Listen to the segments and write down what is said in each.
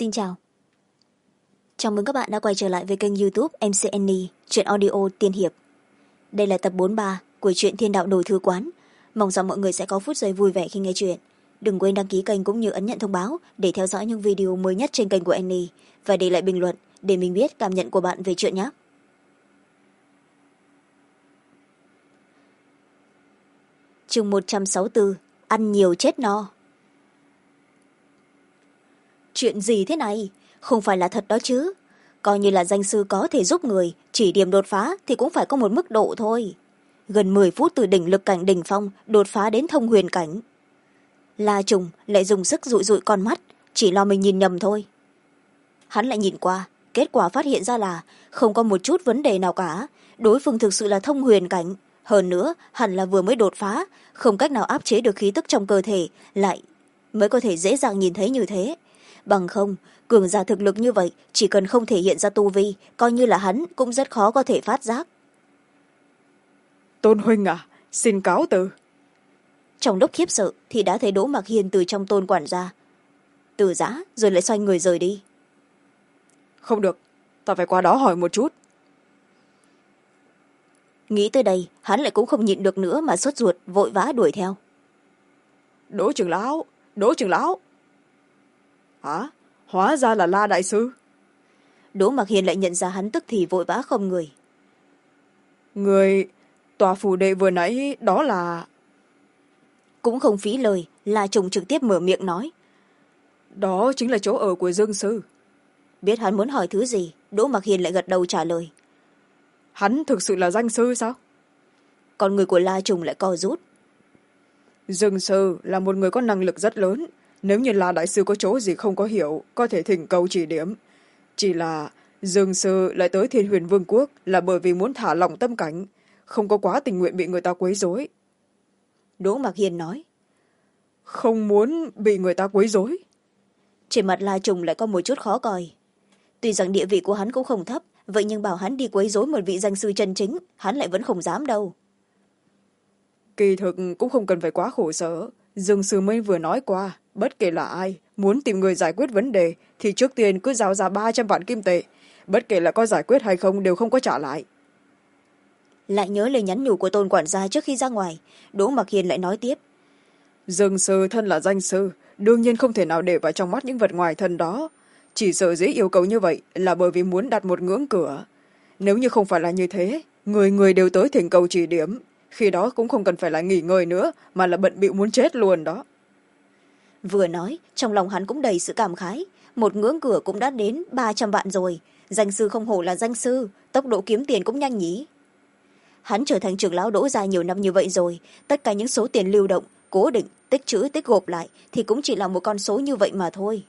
Xin chào. Chào mừng các bạn đã quay trở lại với kênh YouTube MC Annie, truyện audio tiên hiệp. Đây là tập 43 của truyện Thiên Đạo Đổi Thư Quán. Mong rằng mọi người sẽ có phút giây vui vẻ khi nghe truyện. Đừng quên đăng ký kênh cũng như ấn nhận thông báo để theo dõi những video mới nhất trên kênh của Annie và để lại bình luận để mình biết cảm nhận của bạn về truyện nhé. Chương 164, ăn nhiều chết no. Chuyện gì thế này? Không phải là thật đó chứ. Coi như là danh sư có thể giúp người, chỉ điểm đột phá thì cũng phải có một mức độ thôi. Gần 10 phút từ đỉnh lực cảnh đỉnh phong đột phá đến thông huyền cảnh. La Trùng lại dùng sức dụi dụi con mắt, chỉ lo mình nhìn nhầm thôi. Hắn lại nhìn qua, kết quả phát hiện ra là không có một chút vấn đề nào cả. Đối phương thực sự là thông huyền cảnh. Hơn nữa, hẳn là vừa mới đột phá, không cách nào áp chế được khí tức trong cơ thể, lại mới có thể dễ dàng nhìn thấy như thế. Bằng không, cường giả thực lực như vậy, chỉ cần không thể hiện ra tu vi, coi như là hắn cũng rất khó có thể phát giác. Tôn huynh à, xin cáo từ. Trong lúc khiếp sợ thì đã thấy Đỗ Mạc Hiên từ trong tôn quản ra. Từ giã rồi lại xoay người rời đi. Không được, ta phải qua đó hỏi một chút. Nghĩ tới đây, hắn lại cũng không nhịn được nữa mà sốt ruột vội vã đuổi theo. Đỗ trưởng lão, Đỗ trưởng lão. Hả? Hóa ra là La đại sư. Đỗ Mạc Hiên lại nhận ra hắn tức thì vội vã không người. Người tòa phủ đệ vừa nãy đó là... Cũng không phí lời, La Trùng trực tiếp mở miệng nói. Đó chính là chỗ ở của Dương sư. Biết hắn muốn hỏi thứ gì, Đỗ Mạc Hiên lại gật đầu trả lời. Hắn thực sự là danh sư sao? Còn người của La Trùng lại co rút. Dương sư là một người có năng lực rất lớn. Nếu như La đại sư có chỗ gì không có hiểu, có thể thỉnh cầu chỉ điểm. Chỉ là Dương sư lại tới Thiên Huyền Vương quốc là bởi vì muốn thả lỏng tâm cảnh, không có quá tình nguyện bị người ta quấy rối. Đỗ Mạc Hiên nói. Không muốn bị người ta quấy rối? Trên mặt La Trùng lại có một chút khó coi. Tuy rằng địa vị của hắn cũng không thấp, vậy nhưng bảo hắn đi quấy rối một vị danh sư chân chính, hắn lại vẫn không dám đâu. Kỳ thực cũng không cần phải quá khổ sở. Dương sư mới vừa nói qua, bất kể là ai muốn tìm người giải quyết vấn đề thì trước tiên cứ giao ra 300 vạn kim tệ, bất kể là có giải quyết hay không đều không có trả lại. Lại nhớ lời nhắn nhủ của Tôn quản gia trước khi ra ngoài, Đỗ Mạc Hiên lại nói tiếp. Dương sư thân là danh sư, đương nhiên không thể nào để vào trong mắt những vật ngoài thân đó. Chỉ sợ dễ yêu cầu như vậy là bởi vì muốn đặt một ngưỡng cửa. Nếu như không phải là như thế, người người đều tới thỉnh cầu chỉ điểm, khi đó cũng không cần phải là nghỉ ngơi nữa mà là bận bịu muốn chết luôn đó. Vừa nói, trong lòng hắn cũng đầy sự cảm khái. Một ngưỡng cửa cũng đã đến 300 vạn rồi. Danh sư không hổ là danh sư, tốc độ kiếm tiền cũng nhanh nhỉ. Hắn trở thành trưởng lão Đỗ gia nhiều năm như vậy rồi, tất cả những số tiền lưu động, cố định, tích trữ, tích gộp lại thì cũng chỉ là một con số như vậy mà thôi.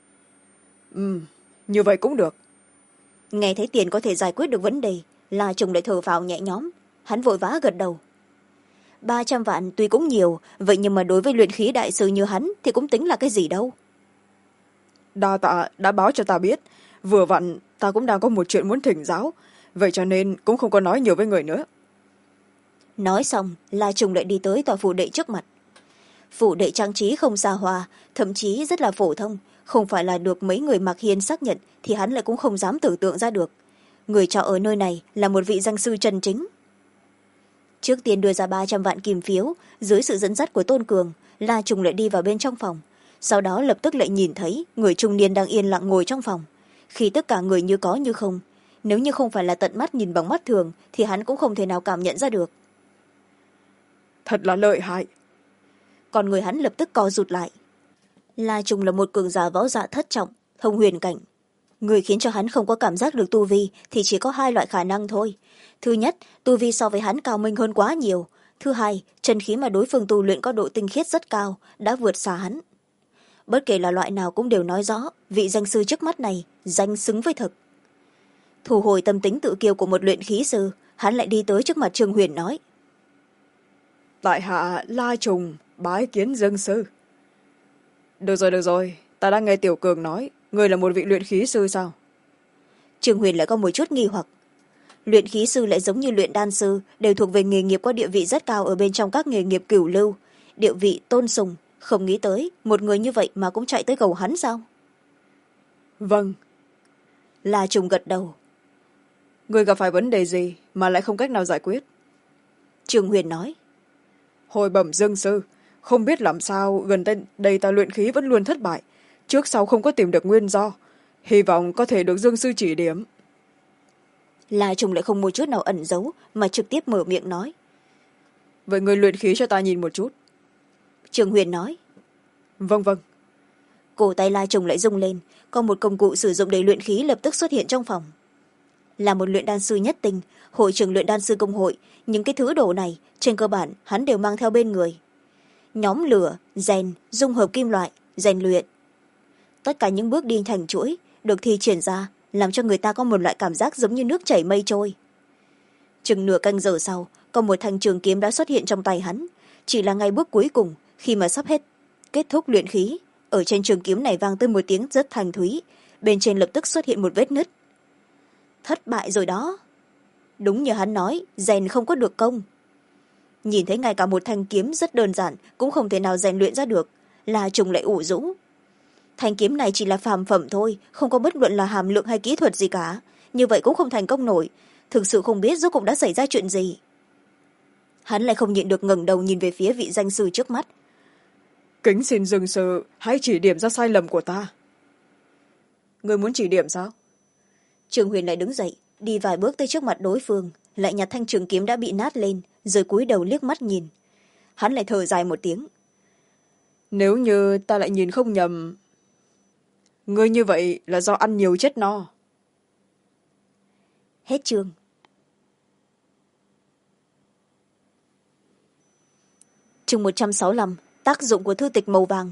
Như vậy cũng được. Nghe thấy tiền có thể giải quyết được vấn đề, La Trùng lại thở phào nhẹ nhõm. Hắn vội vã gật đầu. 300 vạn tuy cũng nhiều, vậy nhưng mà đối với luyện khí đại sư như hắn thì cũng tính là cái gì đâu. Đa tạ đã báo cho ta biết, vừa vặn ta cũng đang có một chuyện muốn thỉnh giáo, vậy cho nên cũng không có nói nhiều với người nữa. Nói xong, La Trùng lại đi tới tòa phủ đệ trước mặt. Phủ đệ trang trí không xa hoa, thậm chí rất là phổ thông, không phải là được mấy người Mạc Hiên xác nhận thì hắn lại cũng không dám tưởng tượng ra được. Người trọ ở nơi này là một vị danh sư chân chính. Trước tiên đưa ra 300 vạn kim phiếu, dưới sự dẫn dắt của Tôn Cường, La Trùng lại đi vào bên trong phòng. Sau đó lập tức lại nhìn thấy người trung niên đang yên lặng ngồi trong phòng. Khi tất cả người như có như không, nếu như không phải là tận mắt nhìn bằng mắt thường thì hắn cũng không thể nào cảm nhận ra được. Thật là lợi hại. Còn người hắn lập tức co rụt lại. La Trùng là một cường giả võ dạ thất trọng, thông huyền cảnh. Người khiến cho hắn không có cảm giác được tu vi thì chỉ có hai loại khả năng thôi. Thứ nhất, tu vi so với hắn cao minh hơn quá nhiều. Thứ hai, chân khí mà đối phương tu luyện có độ tinh khiết rất cao, đã vượt xa hắn. Bất kể là loại nào cũng đều nói rõ, vị danh sư trước mắt này danh xứng với thực. Thu hồi tâm tính tự kiêu của một luyện khí sư, hắn lại đi tới trước mặt Trương Huyền nói. Tại hạ La Trùng bái kiến Dương sư. Được rồi, ta đang nghe Tiểu Cường nói người là một vị luyện khí sư sao? Trương Huyền lại có một chút nghi hoặc. Luyện khí sư lại giống như luyện đan sư, đều thuộc về nghề nghiệp có địa vị rất cao ở bên trong các nghề nghiệp cửu lưu, địa vị tôn sùng. Không nghĩ tới một người như vậy mà cũng chạy tới cầu hắn sao? vâng. La Trùng gật đầu. Người gặp phải vấn đề gì mà lại không cách nào giải quyết? Trương Huyền nói. Hồi bẩm dương sư, không biết làm sao gần đây ta luyện khí vẫn luôn thất bại, trước sau không có tìm được nguyên do, hy vọng có thể được dương sư chỉ điểm. La Trùng lại không một chút nào ẩn giấu mà trực tiếp mở miệng nói. Vậy người luyện khí cho ta nhìn một chút. Trương Huyền nói. Vâng vâng. Cổ tay La Trùng lại rung lên, có một công cụ sử dụng để luyện khí lập tức xuất hiện trong phòng. Là một luyện đan sư nhất tinh, hội trưởng luyện đan sư công hội, những cái thứ đồ này trên cơ bản hắn đều mang theo bên người. Nhóm lửa, rèn, dung hợp kim loại, rèn luyện, tất cả những bước đi thành chuỗi được thi triển ra, làm cho người ta có một loại cảm giác giống như nước chảy mây trôi. Chừng nửa canh giờ sau, có một thanh trường kiếm đã xuất hiện trong tay hắn. Chỉ là ngay bước cuối cùng, khi mà sắp kết thúc luyện khí, ở trên trường kiếm này vang tới một tiếng rất thanh thúy, bên trên lập tức xuất hiện một vết nứt. Thất bại rồi đó. Đúng như hắn nói, rèn không có được công. Nhìn thấy ngay cả một thanh kiếm rất đơn giản cũng không thể nào rèn luyện ra được, La Trùng lại ủ rũ. Thanh kiếm này chỉ là phàm phẩm thôi, không có bất luận là hàm lượng hay kỹ thuật gì cả, như vậy cũng không thành công nổi. Thực sự không biết rốt cuộc đã xảy ra chuyện gì. Hắn lại không nhịn được ngẩng đầu nhìn về phía vị danh sư trước mắt. Kính xin dương sư hãy chỉ điểm ra sai lầm của ta. Người muốn chỉ điểm sao? Trương Huyền lại đứng dậy, đi vài bước tới trước mặt đối phương, lại nhặt thanh trường kiếm đã bị nát lên, rồi cúi đầu liếc mắt nhìn. Hắn lại thở dài một tiếng. Nếu như ta lại nhìn không nhầm, ngươi như vậy là do ăn nhiều chết no. Hết chương. Chương 165, tác dụng của thư tịch màu vàng.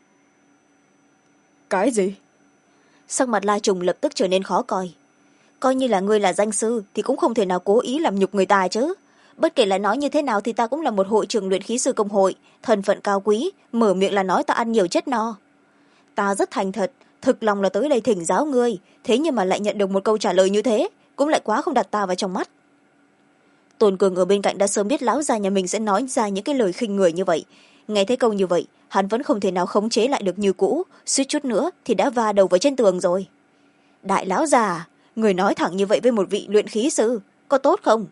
Cái gì? Sắc mặt La Trùng lập tức trở nên khó coi. Coi như là ngươi là danh sư thì cũng không thể nào cố ý làm nhục người ta chứ. Bất kể là nói như thế nào thì ta cũng là một hội trưởng luyện khí sư công hội, thân phận cao quý, mở miệng là nói ta ăn nhiều chết no. Ta rất thành thật, thực lòng là tới đây thỉnh giáo ngươi, thế nhưng mà lại nhận được một câu trả lời như thế, cũng lại quá không đặt ta vào trong mắt. Tôn Cường ở bên cạnh đã sớm biết lão già nhà mình sẽ nói ra những cái lời khinh người như vậy. Nghe thấy câu như vậy, hắn vẫn không thể nào khống chế lại được như cũ, suýt chút nữa thì đã va đầu vào trên tường rồi. Đại lão già, người nói thẳng như vậy với một vị luyện khí sư, có tốt không?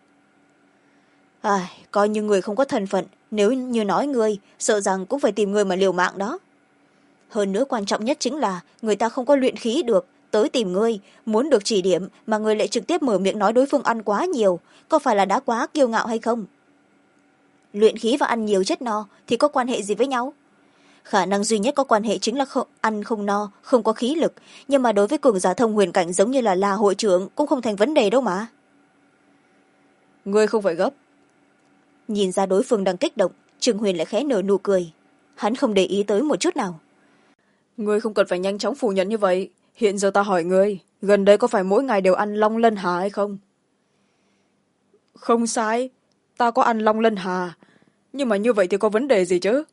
Coi như người không có thân phận, nếu như nói ngươi, sợ rằng cũng phải tìm người mà liều mạng đó. Hơn nữa quan trọng nhất chính là người ta không có luyện khí được, tới tìm ngươi, muốn được chỉ điểm mà ngươi lại trực tiếp mở miệng nói đối phương ăn quá nhiều, có phải là đã quá kiêu ngạo hay không? Luyện khí và ăn nhiều chết no thì có quan hệ gì với nhau? Khả năng duy nhất có quan hệ chính là ăn không no, không có khí lực, nhưng mà đối với cường giả thông huyền cảnh giống như là La hội trưởng cũng không thành vấn đề đâu mà. Ngươi không phải gấp. Nhìn ra đối phương đang kích động, Trương Huyền lại khẽ nở nụ cười. Hắn không để ý tới một chút nào. Ngươi không cần phải nhanh chóng phủ nhận như vậy. Hiện giờ ta hỏi ngươi, gần đây có phải mỗi ngày đều ăn long lân hà hay không? Không sai, ta có ăn long lân hà, nhưng mà như vậy thì có vấn đề gì chứ?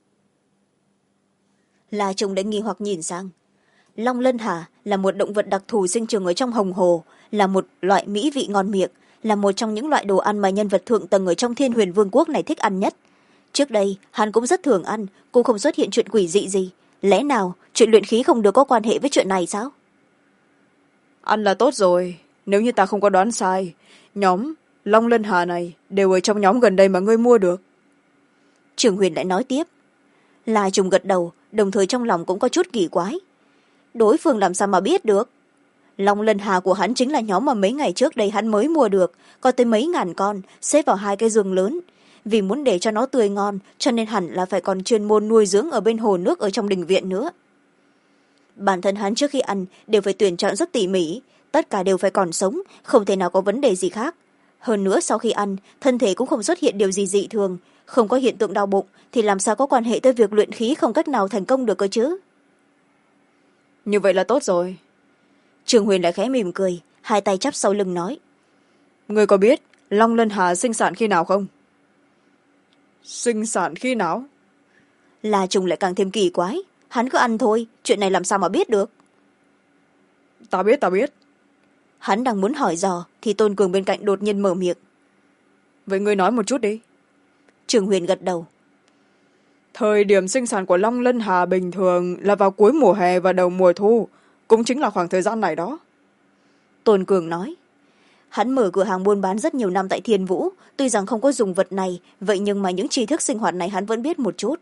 La Trùng đã nghi hoặc nhìn sang. Long lân hà là một động vật đặc thù sinh trưởng ở trong hồng hồ, là một loại mỹ vị ngon miệng, là một trong những loại đồ ăn mà nhân vật thượng tầng ở trong Thiên Huyền Vương quốc này thích ăn nhất. Trước đây hắn cũng rất thường ăn, cũng không xuất hiện chuyện quỷ dị gì. Lẽ nào chuyện luyện khí không được có quan hệ với chuyện này sao? Ăn là tốt rồi, nếu như ta không có đoán sai, nhóm long lân hà này đều ở trong nhóm gần đây mà ngươi mua được. Trường Huyền lại nói tiếp. La Trùng gật đầu, đồng thời trong lòng cũng có chút kỳ quái. Đối phương làm sao mà biết được? Long lân hà của hắn chính là nhóm mà mấy ngày trước đây hắn mới mua được, có tới mấy ngàn con, xếp vào hai cái giường lớn. Vì muốn để cho nó tươi ngon, cho nên hẳn là phải còn chuyên môn nuôi dưỡng ở bên hồ nước ở trong đình viện nữa. Bản thân hắn trước khi ăn đều phải tuyển chọn rất tỉ mỉ, tất cả đều phải còn sống, không thể nào có vấn đề gì khác. Hơn nữa sau khi ăn, thân thể cũng không xuất hiện điều gì dị thường, không có hiện tượng đau bụng, thì làm sao có quan hệ tới việc luyện khí không cách nào thành công được cơ chứ? Như vậy là tốt rồi. Trường Huyền lại khẽ mỉm cười, hai tay chắp sau lưng nói. Ngươi có biết long lân hà sinh sản khi nào không? Sinh sản khi nào? La Trùng lại càng thêm kỳ quái. Hắn cứ ăn thôi, chuyện này làm sao mà biết được? Ta biết. Hắn đang muốn hỏi dò thì Tôn Cường bên cạnh đột nhiên mở miệng. Vậy ngươi nói một chút đi. Trường Huyền gật đầu. Thời điểm sinh sản của long lân hà bình thường là vào cuối mùa hè và đầu mùa thu, cũng chính là khoảng thời gian này đó. Tôn Cường nói. Hắn mở cửa hàng buôn bán rất nhiều năm tại Thiên Vũ, tuy rằng không có dùng vật này, vậy nhưng mà những tri thức sinh hoạt này hắn vẫn biết một chút.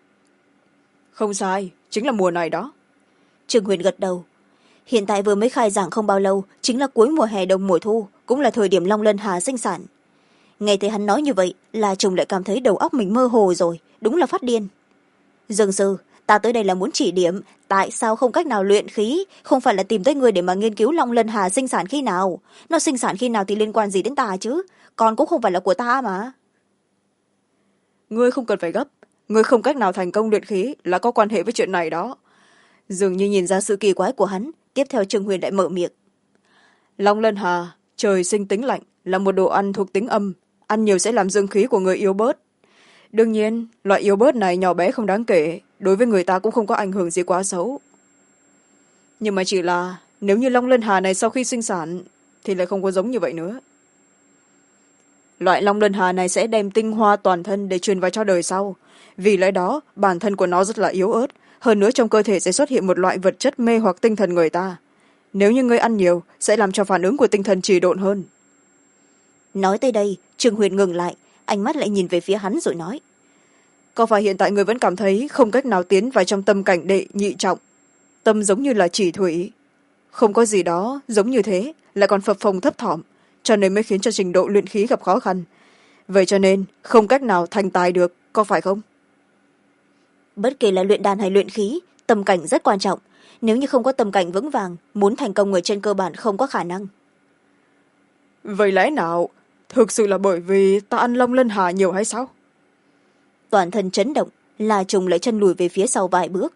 Không sai, chính là mùa này đó. Trương Huyền gật đầu. Hiện tại vừa mới khai giảng không bao lâu, chính là cuối mùa hè đầu mùa thu, cũng là thời điểm Long Lân Hà sinh sản. Nghe thấy hắn nói như vậy, La Trùng lại cảm thấy đầu óc mình mơ hồ rồi, đúng là phát điên. Dương sư, ta tới đây là muốn chỉ điểm, tại sao không cách nào luyện khí, không phải là tìm tới người để mà nghiên cứu Long Lân Hà sinh sản khi nào. Nó sinh sản khi nào thì liên quan gì đến ta chứ, còn cũng không phải là của ta mà. Ngươi không cần phải gấp, ngươi không cách nào thành công luyện khí là có quan hệ với chuyện này đó. Dường như nhìn ra sự kỳ quái của hắn, tiếp theo Trương Huyền lại mở miệng. Long Lân Hà, trời sinh tính lạnh, là một đồ ăn thuộc tính âm, ăn nhiều sẽ làm dương khí của người yếu bớt. Đương nhiên, loại yếu bớt này nhỏ bé không đáng kể, đối với người ta cũng không có ảnh hưởng gì quá xấu. Nhưng mà chỉ là, nếu như Long Lân Hà này sau khi sinh sản, thì lại không có giống như vậy nữa. Loại Long Lân Hà này sẽ đem tinh hoa toàn thân để truyền vào cho đời sau. Vì lẽ đó, bản thân của nó rất là yếu ớt, hơn nữa trong cơ thể sẽ xuất hiện một loại vật chất mê hoặc tinh thần người ta. Nếu như ngươi ăn nhiều, sẽ làm cho phản ứng của tinh thần trì độn hơn. Nói tới đây, Trương Huyền ngừng lại, ánh mắt lại nhìn về phía hắn rồi nói. Có phải hiện tại người vẫn cảm thấy không cách nào tiến vào trong tâm cảnh đệ nhị trọng? Tâm giống như là chỉ thủy. Không có gì đó giống như thế, lại còn phập phồng thấp thỏm, cho nên mới khiến cho trình độ luyện khí gặp khó khăn. Vậy cho nên, không cách nào thành tài được, có phải không? Bất kể là luyện đan hay luyện khí, tâm cảnh rất quan trọng. Nếu như không có tâm cảnh vững vàng, muốn thành công người trên cơ bản không có khả năng. Vậy lẽ nào, thực sự là bởi vì ta ăn Long Lân Hà nhiều hay sao? Toàn thân chấn động, La Trùng lại chân lùi về phía sau vài bước.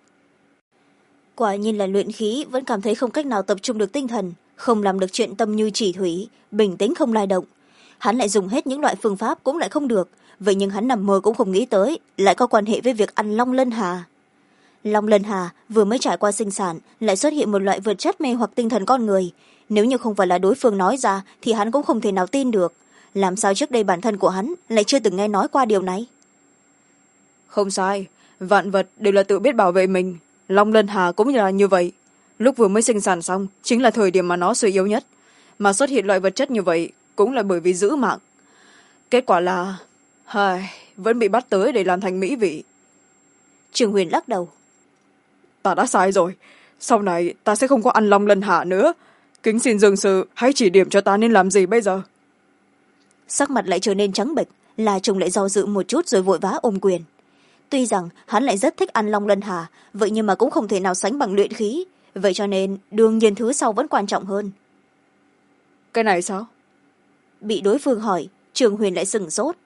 Quả nhiên là luyện khí vẫn cảm thấy không cách nào tập trung được tinh thần, không làm được chuyện tâm như chỉ thủy, bình tĩnh không lay động. Hắn lại dùng hết những loại phương pháp cũng lại không được, vậy nhưng hắn nằm mơ cũng không nghĩ tới lại có quan hệ với việc ăn Long Lân Hà. Long Lân Hà vừa mới trải qua sinh sản lại xuất hiện một loại vật chất mê hoặc tinh thần con người. Nếu như không phải là đối phương nói ra thì hắn cũng không thể nào tin được. Làm sao trước đây bản thân của hắn lại chưa từng nghe nói qua điều này? Không sai, vạn vật đều là tự biết bảo vệ mình. Long Lân Hà cũng là như vậy. Lúc vừa mới sinh sản xong chính là thời điểm mà nó suy yếu nhất, mà xuất hiện loại vật chất như vậy cũng là bởi vì giữ mạng. Kết quả là vẫn bị bắt tới để làm thành mỹ vị. Trương Huyền lắc đầu. Ta đã sai rồi, sau này ta sẽ không có ăn Long Lân Hà nữa. Kính xin Dương sư hãy chỉ điểm cho ta nên làm gì bây giờ. Sắc mặt lại trở nên trắng bệch, La Trùng lại do dự một chút rồi vội vã ôm quyền. Tuy rằng hắn lại rất thích ăn Long Lân Hà, vậy nhưng mà cũng không thể nào sánh bằng luyện khí, vậy cho nên đương nhiên thứ sau vẫn quan trọng hơn. Cái này sao? Bị đối phương hỏi, Trương Huyền lại sửng sốt.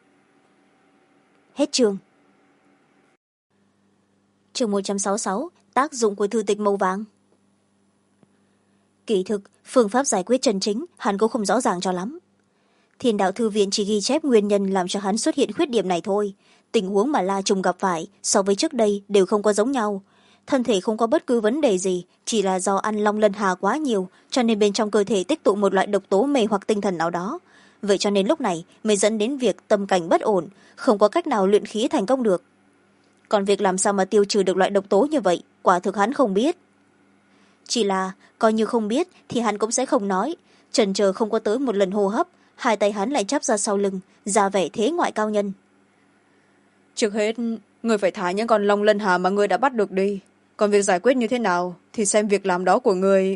Hết chương. Chương 166, tác dụng của thư tịch màu vàng. Kỳ thực, phương pháp giải quyết chân chính hắn cũng không rõ ràng cho lắm. Thiên đạo thư viện chỉ ghi chép nguyên nhân làm cho hắn xuất hiện khuyết điểm này thôi. Tình huống mà La Trùng gặp phải so với trước đây đều không có giống nhau. Thân thể không có bất cứ vấn đề gì, chỉ là do ăn Long Lân Hà quá nhiều, cho nên bên trong cơ thể tích tụ một loại độc tố mê hoặc tinh thần nào đó. Vậy cho nên lúc này mới dẫn đến việc tâm cảnh bất ổn, không có cách nào luyện khí thành công được. Còn việc làm sao mà tiêu trừ được loại độc tố như vậy, quả thực hắn không biết. Chỉ là, coi như không biết thì hắn cũng sẽ không nói. Chần chờ không có tới một lần hô hấp, hai tay hắn lại chắp ra sau lưng, ra vẻ thế ngoại cao nhân. Trước hết, người phải thả những con Long Lân Hà mà người đã bắt được đi. Còn việc giải quyết như thế nào thì xem việc làm đó của người.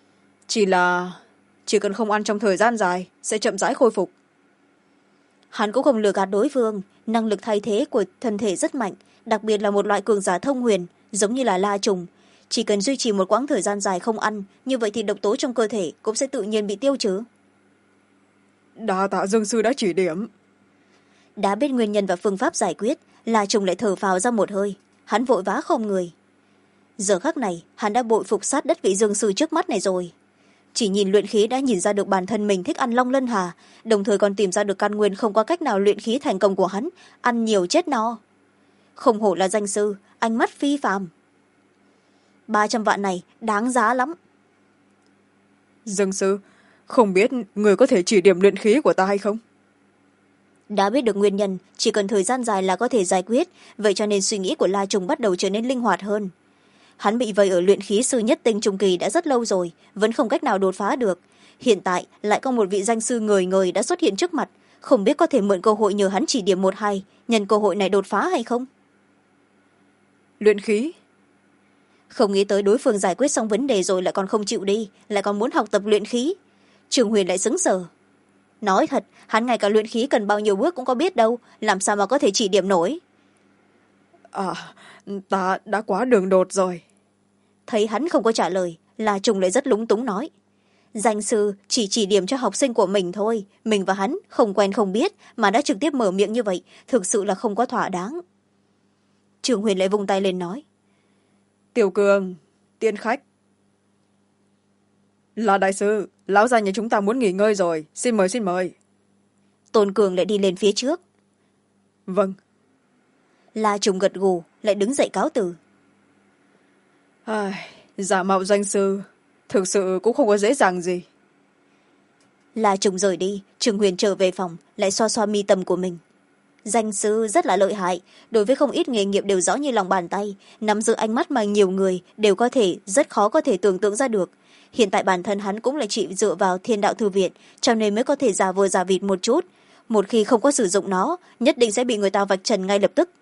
Chỉ cần không ăn trong thời gian dài sẽ chậm rãi khôi phục. Hắn cũng không lừa gạt đối phương, năng lực thay thế của thân thể rất mạnh, đặc biệt là một loại cường giả thông huyền, giống như là La Trùng. Chỉ cần duy trì một quãng thời gian dài không ăn, như vậy thì độc tố trong cơ thể cũng sẽ tự nhiên bị tiêu trừ. Đa tạ Dương sư đã chỉ điểm. Đã biết nguyên nhân và phương pháp giải quyết, La Trùng lại thở phào ra một hơi, hắn vội vã không người. Giờ khắc này hắn đã bội phục sát đất vị Dương sư trước mắt này rồi. Chỉ nhìn luyện khí đã nhìn ra được bản thân mình thích ăn Long Lân Hà, đồng thời còn tìm ra được căn nguyên không có cách nào luyện khí thành công của hắn, ăn nhiều chết no. Không hổ là danh sư, ánh mắt phi phàm. 300 vạn này đáng giá lắm. Dương sư, không biết người có thể chỉ điểm luyện khí của ta hay không? Đã biết được nguyên nhân, chỉ cần thời gian dài là có thể giải quyết, vậy cho nên suy nghĩ của La Trùng bắt đầu trở nên linh hoạt hơn. hắn bị vây ở luyện khí sư nhất tinh trung kỳ đã rất lâu rồi, vẫn không cách nào đột phá được. Hiện tại lại có một vị danh sư ngời ngời đã xuất hiện trước mặt, không biết có thể mượn cơ hội nhờ hắn chỉ điểm một hai, nhân cơ hội này đột phá hay không. Luyện khí? Không nghĩ tới đối phương giải quyết xong vấn đề rồi lại còn không chịu đi, lại còn muốn học tập luyện khí. Trường Huyền lại sững sờ. Nói thật, hắn ngay cả luyện khí cần bao nhiêu bước cũng có biết đâu, làm sao mà có thể chỉ điểm nổi. Ta đã quá đường đột rồi. Thấy hắn không có trả lời, La Trùng lại rất lúng túng nói. Danh sư chỉ điểm cho học sinh của mình thôi, mình và hắn không quen không biết mà đã trực tiếp mở miệng như vậy, thực sự là không có thỏa đáng. Trường Huyền lại vung tay lên nói. Tiểu Cường, tiên khách. Là đại sư, lão già nhà chúng ta muốn nghỉ ngơi rồi, xin mời xin mời. Tôn Cường lại đi lên phía trước. Vâng. La Trùng gật gù lại đứng dậy cáo từ. Giả mạo danh sư thực sự cũng không có dễ dàng gì. La Trùng rời đi, Trường Huyền trở về phòng lại xoa xoa mi tâm của mình. Danh sư rất là lợi hại, đối với không ít nghề nghiệp đều rõ như lòng bàn tay, nắm giữ ánh mắt mà nhiều người đều có thể rất khó có thể tưởng tượng ra được. Hiện tại bản thân hắn cũng lại chỉ dựa vào Thiên Đạo Thư Viện, cho nên mới có thể giả vờ giả vịt một chút. Một khi không có sử dụng nó, nhất định sẽ bị người ta vạch trần ngay lập tức.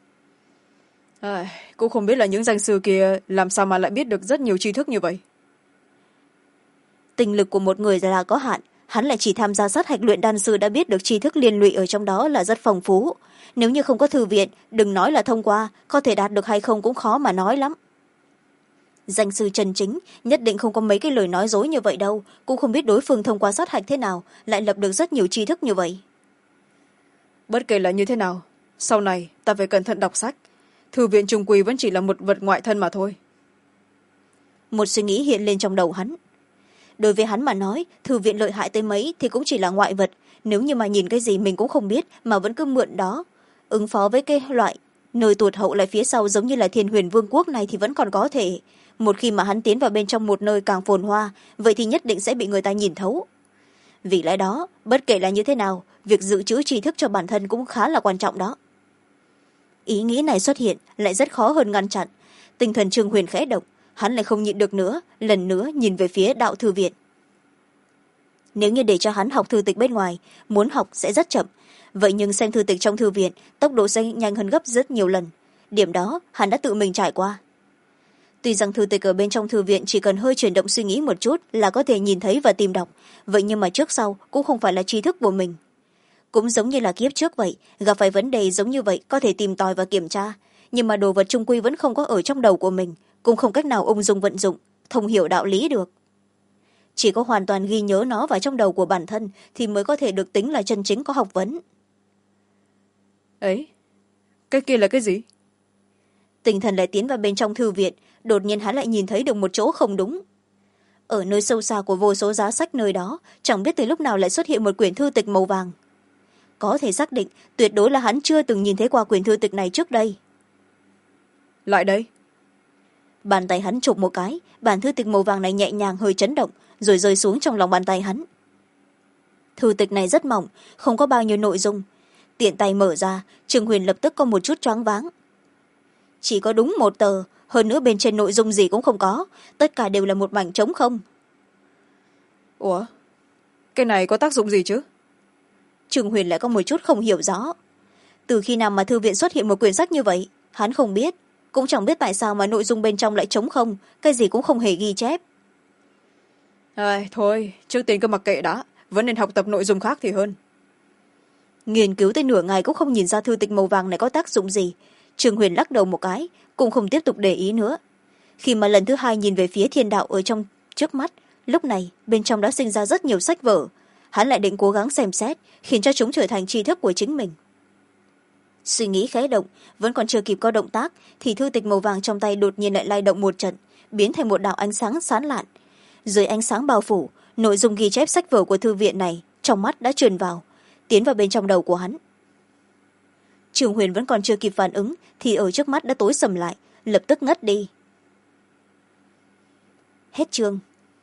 Cũng không biết là những danh sư kia làm sao mà lại biết được rất nhiều tri thức như vậy. Tinh lực của một người là có hạn, hắn lại chỉ tham gia sát hạch luyện đan sư đã biết được tri thức liên lụy ở trong đó là rất phong phú. Nếu như không có thư viện, đừng nói là thông qua, có thể đạt được hay không cũng khó mà nói lắm. Danh sư chân chính nhất định không có mấy cái lời nói dối như vậy đâu, cũng không biết đối phương thông qua sát hạch thế nào lại lập được rất nhiều tri thức như vậy. Bất kể là như thế nào, sau này ta phải cẩn thận đọc sách. Thư viện trung quy vẫn chỉ là một vật ngoại thân mà thôi. Một suy nghĩ hiện lên trong đầu hắn. Đối với hắn mà nói, thư viện lợi hại tới mấy thì cũng chỉ là ngoại vật, nếu như mà nhìn cái gì mình cũng không biết mà vẫn cứ mượn đó, ứng phó với cái loại nơi tụt hậu lại phía sau giống như là Thiên Huyền Vương quốc này thì vẫn còn có thể. Một khi mà hắn tiến vào bên trong một nơi càng phồn hoa, vậy thì nhất định sẽ bị người ta nhìn thấu. Vì lẽ đó, bất kể là như thế nào, việc dự trữ tri thức cho bản thân cũng khá là quan trọng đó. Ý nghĩ này xuất hiện lại rất khó hơn ngăn chặn. Tinh thần Trương Huyền khẽ động, hắn lại không nhịn được nữa, lần nữa nhìn về phía Đạo Thư Viện. Nếu như để cho hắn học thư tịch bên ngoài, muốn học sẽ rất chậm, vậy nhưng xem thư tịch trong thư viện, tốc độ sẽ nhanh hơn gấp rất nhiều lần. Điểm đó hắn đã tự mình trải qua. Tuy rằng thư tịch ở bên trong thư viện chỉ cần hơi chuyển động suy nghĩ một chút là có thể nhìn thấy và tìm đọc, vậy nhưng mà trước sau cũng không phải là tri thức của mình. Cũng giống như là kiếp trước vậy, gặp phải vấn đề giống như vậy có thể tìm tòi và kiểm tra, nhưng mà đồ vật trung quy vẫn không có ở trong đầu của mình, cũng không cách nào ung dung vận dụng, thông hiểu đạo lý được. Chỉ có hoàn toàn ghi nhớ nó vào trong đầu của bản thân thì mới có thể được tính là chân chính có học vấn. Ấy, cái kia là cái gì? Tinh thần lại tiến vào bên trong thư viện, đột nhiên hắn lại nhìn thấy được một chỗ không đúng. Ở nơi sâu xa của vô số giá sách nơi đó, chẳng biết từ lúc nào lại xuất hiện một quyển thư tịch màu vàng. Có thể xác định tuyệt đối là hắn chưa từng nhìn thấy qua quyển thư tịch này trước đây. Lại đây. Bàn tay hắn chụp một cái, bản thư tịch màu vàng này nhẹ nhàng hơi chấn động rồi rơi xuống trong lòng bàn tay hắn. Thư tịch này rất mỏng, không có bao nhiêu nội dung. Tiện tay mở ra, Trường Huyền lập tức có một chút choáng váng. Chỉ có đúng một tờ, hơn nữa bên trên nội dung gì cũng không có, tất cả đều là một mảnh trống không. Ủa, cái này có tác dụng gì chứ? Trường Huyền lại có một chút không hiểu rõ. Từ khi nào mà thư viện xuất hiện một quyển sách như vậy, hắn không biết, cũng chẳng biết tại sao mà nội dung bên trong lại trống không, cái gì cũng không hề ghi chép. Thôi, trước tiên cứ mặc kệ đã, vẫn nên học tập nội dung khác thì hơn. Nghiên cứu tới nửa ngày cũng không nhìn ra thư tịch màu vàng này có tác dụng gì. Trường Huyền lắc đầu một cái, cũng không tiếp tục để ý nữa. Khi mà lần thứ hai nhìn về phía thiên đạo ở trong trước mắt, lúc này bên trong đã sinh ra rất nhiều sách vở. Hắn lại định cố gắng xem xét, khiến cho chúng trở thành tri thức của chính mình. Suy nghĩ khẽ động, vẫn còn chưa kịp có động tác, thì thư tịch màu vàng trong tay đột nhiên lại lay động một trận, biến thành một đạo ánh sáng sáng lạn. Dưới ánh sáng bao phủ, nội dung ghi chép sách vở của thư viện này trong mắt đã truyền vào, tiến vào bên trong đầu của hắn. Trường Huyền vẫn còn chưa kịp phản ứng thì ở trước mắt đã tối sầm lại, lập tức ngất đi. Hết chương.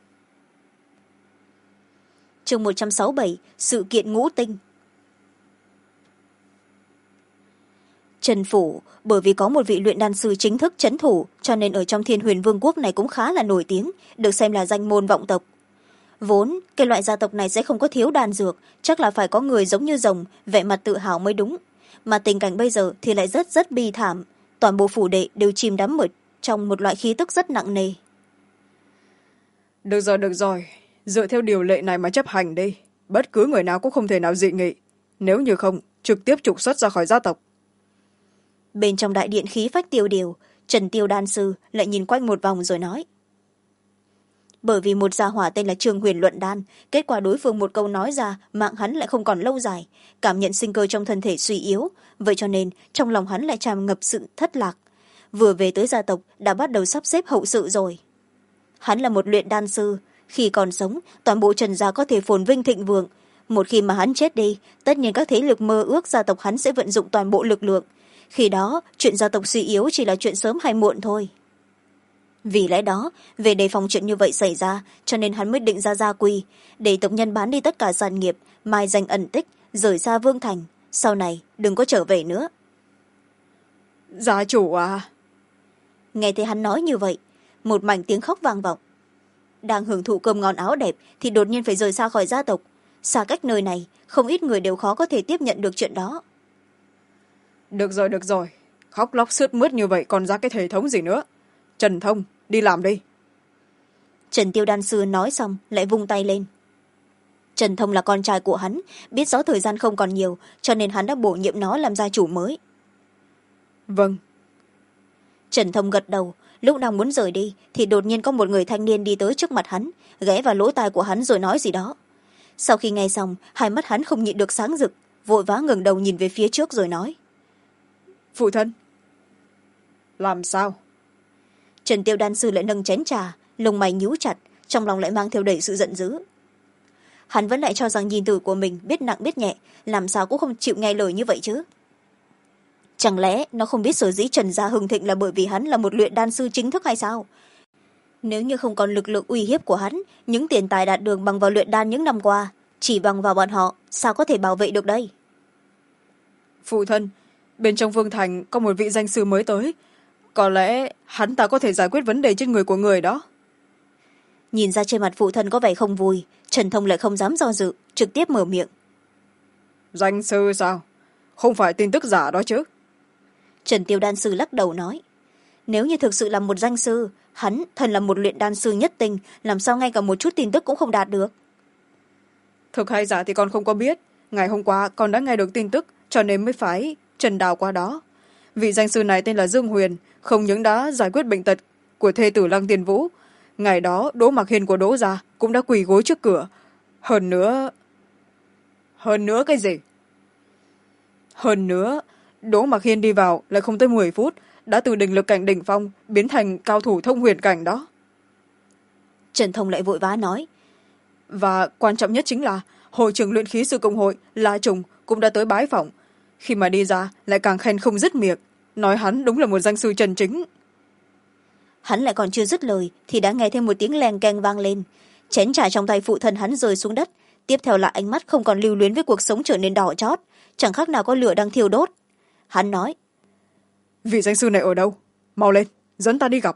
Chương 167, sự kiện ngũ tinh. Trần phủ bởi vì có một vị luyện đan sư chính thức trấn thủ, cho nên ở trong Thiên Huyền Vương quốc này cũng khá là nổi tiếng, được xem là danh môn vọng tộc. Vốn cái loại gia tộc này sẽ không có thiếu đan dược, chắc là phải có người giống như rồng, vẻ mặt tự hào mới đúng. Mà tình cảnh bây giờ thì lại rất rất bi thảm, toàn bộ phủ đệ đều chìm đắm ở trong một loại khí tức rất nặng nề. Được rồi, dựa theo điều lệ này mà chấp hành đi, bất cứ người nào cũng không thể nào dị nghị, nếu như không trực tiếp trục xuất ra khỏi gia tộc. Bên trong đại điện khí phách tiêu điều, Trần Tiêu đan sư lại nhìn quanh một vòng rồi nói. Bởi vì một gia hỏa tên là Trương Huyền luận đan, kết quả đối phương một câu nói ra, mạng hắn lại không còn lâu dài, cảm nhận sinh cơ trong thân thể suy yếu, vậy cho nên trong lòng hắn lại tràn ngập sự thất lạc. Vừa về tới gia tộc đã bắt đầu sắp xếp hậu sự rồi. Hắn là một luyện đan sư, khi còn sống toàn bộ Trần gia có thể phồn vinh thịnh vượng, một khi mà hắn chết đi, tất nhiên các thế lực mơ ước gia tộc hắn sẽ vận dụng toàn bộ lực lượng, khi đó chuyện gia tộc suy yếu chỉ là chuyện sớm hay muộn thôi. Vì lẽ đó về đề phòng chuyện như vậy xảy ra, cho nên hắn mới định ra gia quy, để tộc nhân bán đi tất cả sản nghiệp, mai danh ẩn tích, rời xa Vương thành, sau này đừng có trở về nữa. Gia chủ à? Nghe thấy hắn nói như vậy, một mảnh tiếng khóc vang vọng. Đang hưởng thụ cơm ngon áo đẹp thì đột nhiên phải rời xa khỏi gia tộc, xa cách nơi này không ít người đều khó có thể tiếp nhận được chuyện đó. Được rồi, khóc lóc sướt mướt như vậy còn ra cái thể thống gì nữa. Trần Thông, đi làm đi. Trần Tiêu đan sư nói xong lại vung tay lên. Trần Thông là con trai của hắn, biết rõ thời gian không còn nhiều, cho nên hắn đã bổ nhiệm nó làm gia chủ mới. Vâng. Trần Thông gật đầu, lúc đang muốn rời đi thì đột nhiên có một người thanh niên đi tới trước mặt hắn, ghé vào lỗ tai của hắn rồi nói gì đó. Sau khi nghe xong, hai mắt hắn không nhịn được sáng rực, vội vã ngẩng đầu nhìn về phía trước rồi nói. Phụ thân. Làm sao? Trần Tiêu đan sư lại nâng chén trà, lông mày nhíu chặt, trong lòng lại mang theo đầy sự giận dữ. Hắn vẫn lại cho rằng nhìn tử của mình biết nặng biết nhẹ, làm sao cũng không chịu nghe lời như vậy chứ. Chẳng lẽ nó không biết sở dĩ Trần gia hưng thịnh là bởi vì hắn là một luyện đan sư chính thức hay sao? Nếu như không còn lực lượng uy hiếp của hắn, những tiền tài đạt được bằng vào luyện đan những năm qua, chỉ bằng vào bọn họ sao có thể bảo vệ được đây? Phụ thân, bên trong Vương thành có một vị danh sư mới tới, có lẽ hắn ta có thể giải quyết vấn đề trên người của người đó. Nhìn ra trên mặt phụ thân có vẻ không vui, Trần Thông lại không dám do dự, trực tiếp mở miệng. Danh sư sao? Không phải tin tức giả đó chứ? Trần Tiêu đan sư lắc đầu nói. Nếu như thực sự là một danh sư, hắn thần là một luyện đan sư nhất tinh, làm sao ngay cả một chút tin tức cũng không đạt được? Thực hay giả thì con không có biết, ngày hôm qua con đã nghe được tin tức, cho nên mới phải trần đào qua đó. Vị danh sư này tên là Dương Huyền, không những đã giải quyết bệnh tật của thê tử Lăng Tiền Vũ, ngày đó Đỗ Mạc Hiên của Đỗ gia cũng đã quỳ gối trước cửa. Hơn nữa cái gì? Hơn nữa Đỗ Mạc Hiên đi vào lại không tới 10 phút, đã từ đỉnh lực cảnh đỉnh phong biến thành cao thủ thông huyền cảnh đó. Trần Thông lại vội vã nói. Và quan trọng nhất chính là hội trưởng luyện khí sư công hội La Trùng cũng đã tới bái phỏng, khi mà đi ra lại càng khen không dứt miệng, nói hắn đúng là một danh sư chân chính. Hắn lại còn chưa dứt lời thì đã nghe thêm một tiếng leng keng vang lên, chén trà trong tay phụ thân hắn rơi xuống đất, tiếp theo là ánh mắt không còn lưu luyến với cuộc sống trở nên đỏ chót, chẳng khác nào có lửa đang thiêu đốt. Hắn nói. Vị danh sư này ở đâu? Mau lên, dẫn ta đi gặp.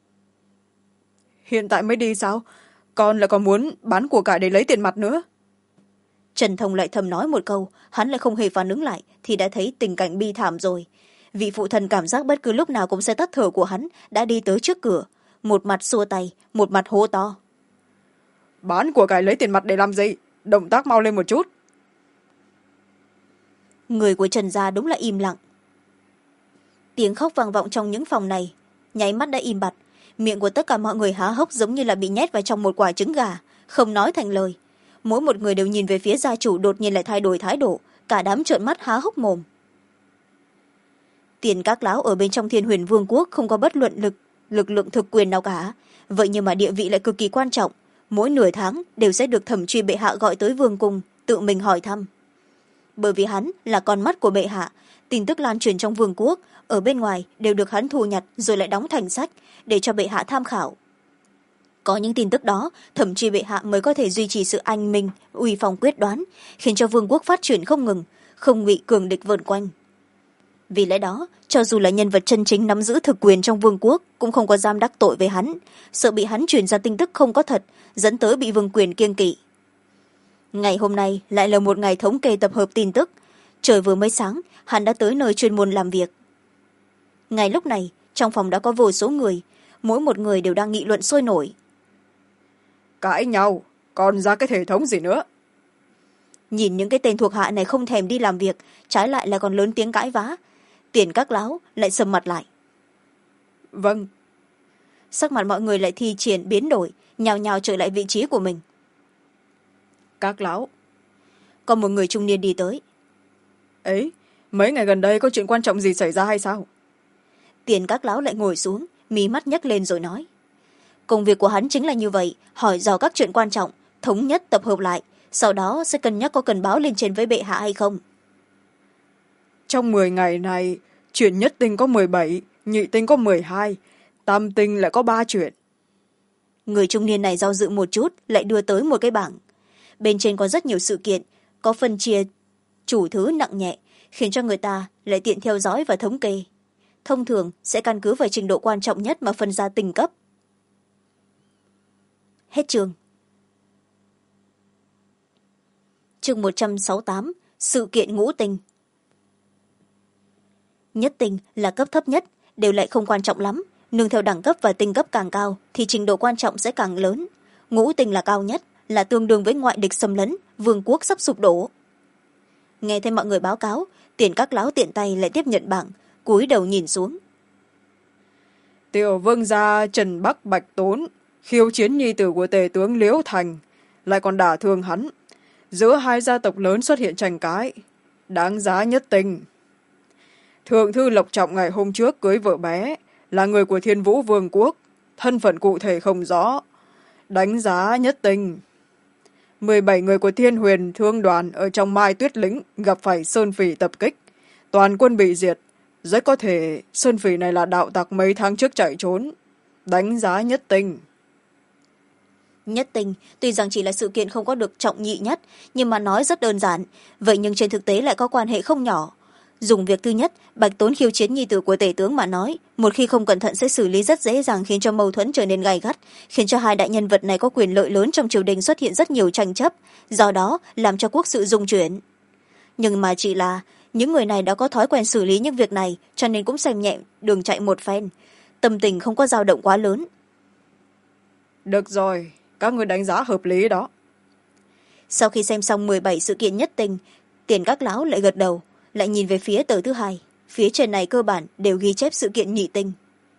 Hiện tại mới đi sao? Con lại còn muốn bán của cải để lấy tiền mặt nữa. Trần Thông lại thầm nói một câu, hắn lại không hề phản ứng lại thì đã thấy tình cảnh bi thảm rồi. Vị phụ thần cảm giác bất cứ lúc nào cũng sẽ tắt thở của hắn đã đi tới trước cửa, một mặt xua tay, một mặt hô to. Bán của cải lấy tiền mặt để làm gì? Động tác mau lên một chút. Người của Trần gia đúng là im lặng. Tiếng khóc vang vọng trong những phòng này, nháy mắt đã im bặt, miệng của tất cả mọi người há hốc giống như là bị nhét vào trong một quả trứng gà, không nói thành lời. Mỗi một người đều nhìn về phía gia chủ, đột nhiên lại thay đổi thái độ, cả đám trợn mắt há hốc mồm. Tiền các lão ở bên trong Thiên Huyền Vương quốc không có bất luận lực lượng thực quyền nào cả, vậy nhưng mà địa vị lại cực kỳ quan trọng, mỗi nửa tháng đều sẽ được thẩm truy bệ hạ gọi tới vương cung tự mình hỏi thăm. Bởi vì hắn là con mắt của bệ hạ, tin tức lan truyền trong vương quốc ở bên ngoài đều được hắn thu nhặt rồi lại đóng thành sách để cho bệ hạ tham khảo. Có những tin tức đó, thẩm truy bệ hạ mới có thể duy trì sự anh minh, uy phong quyết đoán, khiến cho vương quốc phát triển không ngừng, không bị cường địch vờn quanh. vì lẽ đó cho dù là nhân vật chân chính nắm giữ thực quyền trong vương quốc cũng không có dám đắc tội với hắn, sợ bị hắn truyền ra tin tức không có thật, dẫn tới bị vương quyền kiêng kỵ. Ngày hôm nay lại là một ngày thống kê tập hợp tin tức. Trời vừa mới sáng, hắn đã tới nơi chuyên môn làm việc. Ngay lúc này trong phòng đã có vô số người, mỗi một người đều đang nghị luận sôi nổi. Cãi nhau, còn ra cái hệ thống gì nữa? Nhìn những cái tên thuộc hạ này không thèm đi làm việc, trái lại là còn lớn tiếng cãi vã, Tiền các lão lại sầm mặt lại. Vâng. Sắc mặt mọi người lại thi triển biến đổi, nhào nhào trở lại vị trí của mình. Các lão. Có một người trung niên đi tới. Ấy, mấy ngày gần đây có chuyện quan trọng gì xảy ra hay sao? Tiền các lão lại ngồi xuống, mí mắt nhấc lên rồi nói. Công việc của hắn chính là như vậy, hỏi dò các chuyện quan trọng, thống nhất tập hợp lại, sau đó sẽ cân nhắc có cần báo lên trên với bệ hạ hay không. Trong 10 ngày này, chuyện nhất tinh có 17, nhị tinh có 12, tam tinh lại có 3 chuyện. Người trung niên này do dự một chút, lại đưa tới một cái bảng. Bên trên có rất nhiều sự kiện, có phân chia chủ thứ nặng nhẹ, khiến cho người ta lại tiện theo dõi và thống kê. Thông thường sẽ căn cứ vào trình độ quan trọng nhất mà phân ra từng cấp. Hết chương. Chương 168, sự kiện ngũ tinh. Nhất tinh là cấp thấp nhất, đều lại không quan trọng lắm, nương theo đẳng cấp và tinh cấp càng cao thì trình độ quan trọng sẽ càng lớn. Ngũ tinh là cao nhất, là tương đương với ngoại địch xâm lấn, vương quốc sắp sụp đổ. Nghe thấy mọi người báo cáo, Tiền các lão tiện tay lại tiếp nhận bảng, cúi đầu nhìn xuống. Tiểu vương gia Trần Bắc Bạch Tốn khiêu chiến nhi tử của tể tướng Liễu Thành, lại còn đả thương hắn. Giữa hai gia tộc lớn xuất hiện tranh cãi, đáng giá nhất tinh. Thượng thư Lộc Trọng ngày hôm trước cưới vợ bé, là người của Thiên Vũ Vương quốc, thân phận cụ thể không rõ, đánh giá nhất tinh. 17 người của Thiên Huyền thương đoàn ở trong Mai Tuyết Lĩnh gặp phải Sơn Phỉ tập kích, toàn quân bị diệt. Rất có thể Sơn Phỉ này là đạo tặc mấy tháng trước chạy trốn, đánh giá nhất tinh. Nhất tinh tuy rằng chỉ là sự kiện không có được trọng nhị nhất, nhưng mà nói rất đơn giản, vậy nhưng trên thực tế lại có quan hệ không nhỏ. Dùng việc thứ nhất, Bạch Tốn khiêu chiến nhi tử của tể tướng mà nói, một khi không cẩn thận sẽ xử lý rất dễ dàng, khiến cho mâu thuẫn trở nên gay gắt, khiến cho hai đại nhân vật này có quyền lợi lớn trong triều đình xuất hiện rất nhiều tranh chấp, do đó làm cho quốc sự rung chuyển. Nhưng mà chỉ là những người này đã có thói quen xử lý những việc này, cho nên cũng xem nhẹ đường chạy một phen, tâm tình không có dao động quá lớn. Được rồi, các người đánh giá hợp lý đó. Sau khi xem xong 17 sự kiện nhất tinh, Tiền các lão lại gật đầu, lại nhìn về phía tờ thứ hai, phía trên này cơ bản đều ghi chép sự kiện nhị tinh.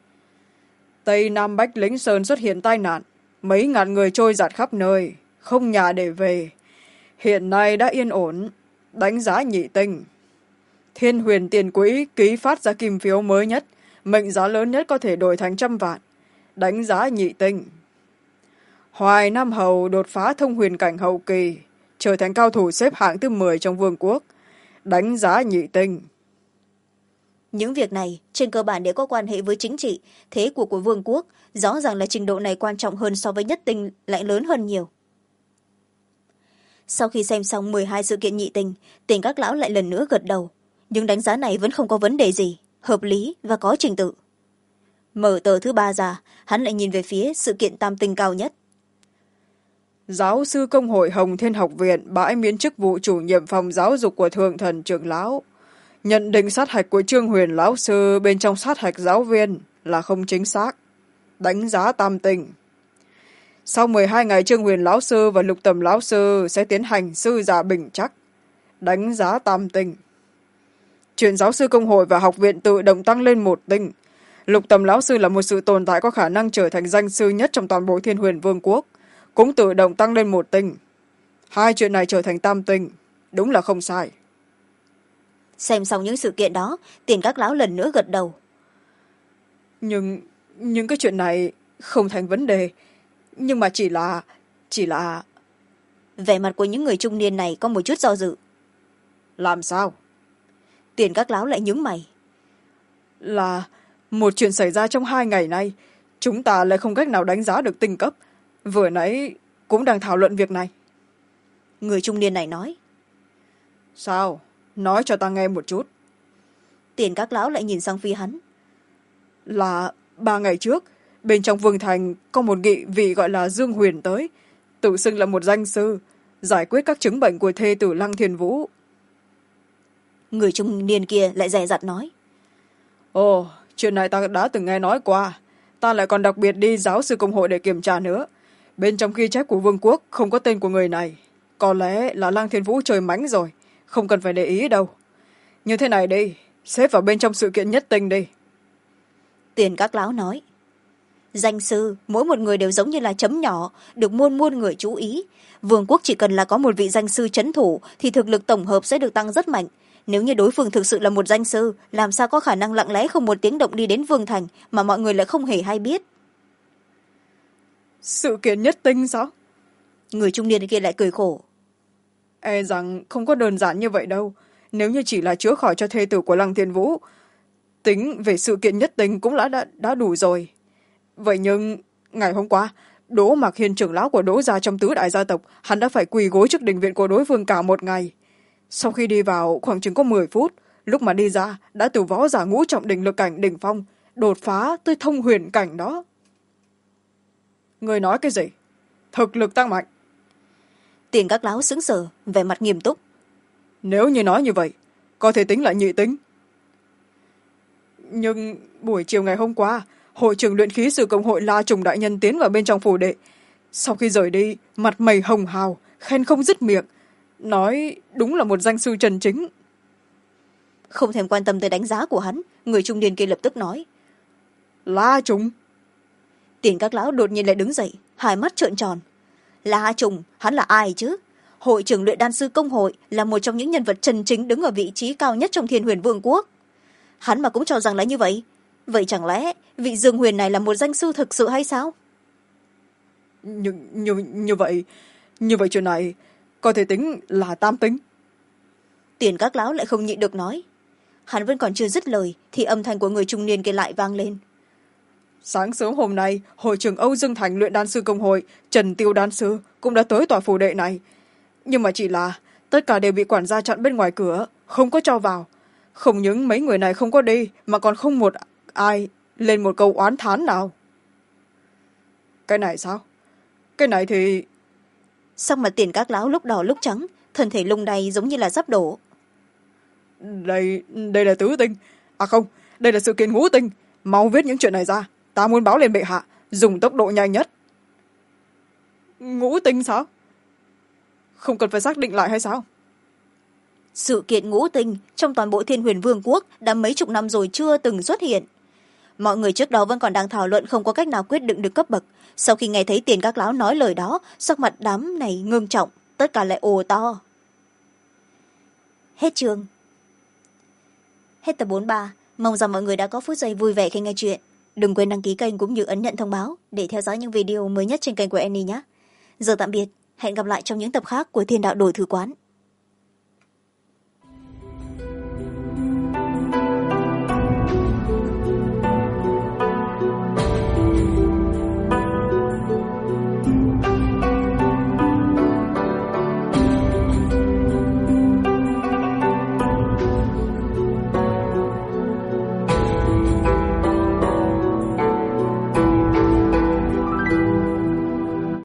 Tây Nam Bách Lĩnh Sơn xuất hiện tai nạn, mấy ngàn người trôi giạt khắp nơi, không nhà để về. Hiện nay đã yên ổn, đánh giá nhị tinh. Thiên Huyền Tiền Quỹ ký phát ra kim phiếu mới nhất, mệnh giá lớn nhất có thể đổi thành 100 vạn, đánh giá nhị tinh. Hoài Nam Hầu đột phá thông huyền cảnh hậu kỳ, trở thành cao thủ xếp hạng thứ 10 trong vương quốc, đánh giá nhị tinh. Những việc này trên cơ bản đều có quan hệ với chính trị, thế của vương quốc, rõ ràng là trình độ này quan trọng hơn so với nhất tinh, lại lớn hơn nhiều. Sau khi xem xong 12 sự kiện nhị tinh, Tiền các lão lại lần nữa gật đầu, nhưng đánh giá này vẫn không có vấn đề gì, hợp lý và có trình tự. Mở tờ thứ ba ra, hắn lại nhìn về phía sự kiện tam tinh cao nhất. Giáo sư công hội Hồng Thiên Học viện bãi miễn chức vụ chủ nhiệm phòng giáo dục của Thượng Thần Trưởng Lão. Nhận định sát hạch của Trương Huyền Lão Sư bên trong sát hạch giáo viên là không chính xác. Đánh giá tam tinh. Sau 12 ngày Trương Huyền Lão Sư và Lục Tầm Lão Sư sẽ tiến hành sư giả bình chắc. Đánh giá tam tinh. Chuyện giáo sư công hội và học viện tự động tăng lên 1 tinh. Lục Tầm Lão Sư là một sự tồn tại có khả năng trở thành danh sư nhất trong toàn bộ Thiên Huyền Vương quốc, cũng tự động tăng lên 1 tinh. Hai chuyện này trở thành tam tinh, đúng là không sai. Xem xong những sự kiện đó, Tiền các lão lần nữa gật đầu. Nhưng những cái chuyện này không thành vấn đề, nhưng mà chỉ là... Vẻ mặt của những người trung niên này có một chút do dự. Làm sao? Tiền các lão lại nhướng mày. Là một chuyện xảy ra trong 2 ngày nay, chúng ta lại không cách nào đánh giá được tinh cấp. Vừa nãy cũng đang thảo luận việc này. Người trung niên này nói. Sao? Nói cho ta nghe một chút. Tiền các lão lại nhìn sang phía hắn. Là 3 ngày trước, bên trong vương thành có một nghị vị gọi là Dương Huyền tới, tự xưng là một danh sư, giải quyết các chứng bệnh của thê tử Lăng Thiên Vũ. Người trung niên kia lại dè dặt nói. Ồ, chuyện này ta đã từng nghe nói qua, ta lại còn đặc biệt đi giáo sư công hội để kiểm tra nữa. Bên trong ghi chép của vương quốc không có tên của người này, có lẽ là Lăng Thiên Vũ trời mánh rồi, không cần phải để ý đâu. Như thế này đi, xếp vào bên trong sự kiện nhất tinh đi. Tiền các lão nói. Danh sư mỗi một người đều giống như là chấm nhỏ, được muôn muôn người chú ý. Vương quốc chỉ cần là có một vị danh sư trấn thủ thì thực lực tổng hợp sẽ được tăng rất mạnh. Nếu như đối phương thực sự là một danh sư, làm sao có khả năng lặng lẽ không một tiếng động đi đến vương thành mà mọi người lại không hề hay biết. Sự kiện nhất tinh sao? Người trung niên kia lại cười khổ. E rằng không có đơn giản như vậy đâu. Nếu như chỉ là chữa khỏi cho thê tử của Lăng Thiên Vũ, tính về sự kiện nhất tinh cũng đã đủ rồi. Vậy nhưng ngày hôm qua, Đỗ Mạc Hiên trưởng lão của Đỗ gia trong tứ đại gia tộc, hắn đã phải quỳ gối trước đình viện của đối phương cả một ngày. Sau khi đi vào khoảng chừng có 10 phút, lúc mà đi ra đã từ võ giả ngũ trọng đỉnh lực cảnh đỉnh phong, đột phá tới thông huyền cảnh đó. Người nói cái gì? Thực lực tăng mạnh. Tiền các lão sững sờ, vẻ mặt nghiêm túc. Nếu như nói như vậy, có thể tính là nhị tính. Nhưng buổi chiều ngày hôm qua, hội trưởng luyện khí sư công hội La Trùng đại nhân tiến vào bên trong phủ đệ. Sau khi rời đi, mặt mày hồng hào, khen không dứt miệng, nói đúng là một danh sư chân chính. Không thèm quan tâm tới đánh giá của hắn, người trung niên kia lập tức nói. La Trùng. Tiền các lão đột nhiên lại đứng dậy, hai mắt trợn tròn. La Trùng, hắn là ai chứ? Hội trưởng luyện đan sư công hội là một trong những nhân vật chân chính đứng ở vị trí cao nhất trong Thiên Huyền Vương quốc. Hắn mà cũng cho rằng là như vậy. Vậy chẳng lẽ vị Dương Huyền này là một danh sư thực sự hay sao? Như vậy chuyện này có thể tính là tam tính. Tiền các lão lại không nhịn được nói. Hắn vẫn còn chưa dứt lời thì âm thanh của người trung niên kia lại vang lên. Sáng sớm hôm nay, hội trưởng Âu Dương Thành luyện đan sư công hội Trần Tiêu đan sư cũng đã tới tòa phủ đệ này. Nhưng mà chỉ là tất cả đều bị quản gia chặn bên ngoài cửa, không có cho vào. Không những mấy người này không có đi, mà còn không một ai lên một câu oán thán nào. Cái này sao? Cái này thì... Sắc mặt Tiền các lão lúc đỏ lúc trắng, thân thể lung đầy giống như là sắp đổ. Đây là tứ tinh. À không, đây là sự kiện ngũ tinh. Mau viết những chuyện này ra, ta muốn báo lên bệ hạ, dùng tốc độ nhanh nhất. Ngũ tinh sao? Không cần phải xác định lại hay sao? Sự kiện ngũ tinh trong toàn bộ Thiên Huyền Vương quốc đã mấy chục năm rồi chưa từng xuất hiện. Mọi người trước đó vẫn còn đang thảo luận không có cách nào quyết định được cấp bậc. Sau khi nghe thấy Tiền các lão nói lời đó, sắc mặt đám này ngưng trọng, tất cả lại ồ to. Hết chương. Hết tập 43. Mong rằng mọi người đã có phút giây vui vẻ khi nghe chuyện. Đừng quên đăng ký kênh cũng như ấn nhận thông báo để theo dõi những video mới nhất trên kênh của Annie nhé. Giờ tạm biệt, hẹn gặp lại trong những tập khác của Thiên Đạo Đổi Thư Quán.